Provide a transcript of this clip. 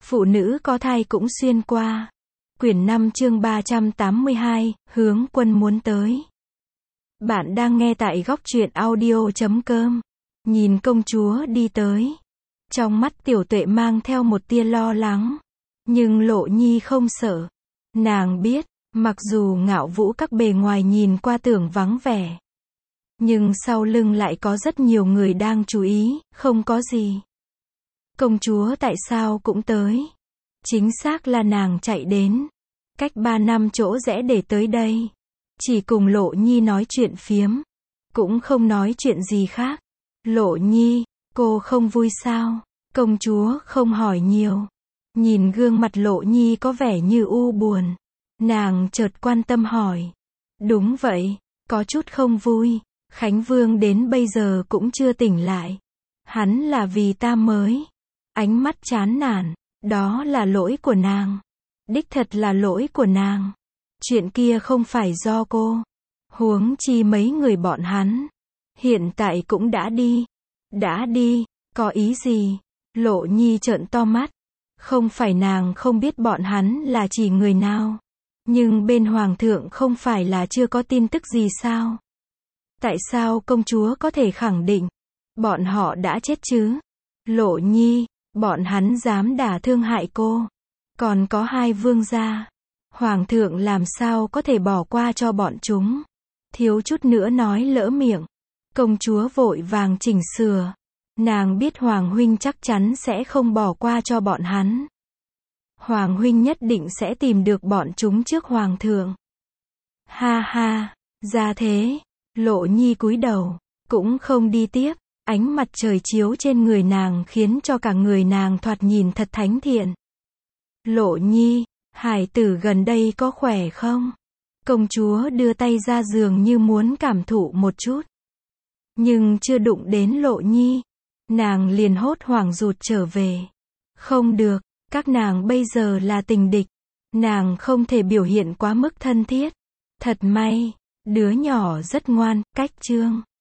Phụ nữ có thai cũng xuyên qua. Quyển 5 chương 382, hướng quân muốn tới. Bạn đang nghe tại góc truyện audio.com. Nhìn công chúa đi tới. Trong mắt Tiểu Tuệ mang theo một tia lo lắng. Nhưng Lộ Nhi không sợ. Nàng biết, mặc dù Ngạo Vũ các bề ngoài nhìn qua tưởng vắng vẻ. Nhưng sau lưng lại có rất nhiều người đang chú ý, không có gì. Công chúa tại sao cũng tới? Chính xác là nàng chạy đến. Cách 3 năm chỗ rẽ để tới đây. Chỉ cùng Lộ Nhi nói chuyện phiếm. Cũng không nói chuyện gì khác. Lộ Nhi, cô không vui sao? Công chúa không hỏi nhiều. Nhìn gương mặt Lộ Nhi có vẻ như u buồn. Nàng chợt quan tâm hỏi. Đúng vậy, có chút không vui. Khánh Vương đến bây giờ cũng chưa tỉnh lại. Hắn là vì ta mới. Ánh mắt chán nản. Đó là lỗi của nàng. Đích thật là lỗi của nàng. Chuyện kia không phải do cô. Huống chi mấy người bọn hắn. Hiện tại cũng đã đi. Đã đi, có ý gì? Lộ Nhi trợn to mắt. Không phải nàng không biết bọn hắn là chỉ người nào. Nhưng bên Hoàng thượng không phải là chưa có tin tức gì sao? Tại sao công chúa có thể khẳng định bọn họ đã chết chứ? Lộ Nhi, bọn hắn dám đả thương hại cô. Còn có 2 vương gia. Hoàng thượng làm sao có thể bỏ qua cho bọn chúng? Thiếu chút nữa nói lỡ miệng. Công chúa vội vàng chỉnh sửa. Nàng biết Hoàng huynh chắc chắn sẽ không bỏ qua cho bọn hắn. Hoàng huynh nhất định sẽ tìm được bọn chúng trước Hoàng thượng. Ha ha, ra thế. Lộ Nhi cúi đầu, cũng không đi tiếp. Ánh mặt trời chiếu trên người nàng khiến cho cả người nàng thoạt nhìn thật thánh thiện. Lộ Nhi, hải tử gần đây có khỏe không? Công chúa đưa tay ra giường như muốn cảm thụ một chút. Nhưng chưa đụng đến Lộ Nhi. Nàng liền hốt hoảng rụt trở về. Không được, các nàng bây giờ là tình địch. Nàng không thể biểu hiện quá mức thân thiết. Thật may, đứa nhỏ rất ngoan, cách chương.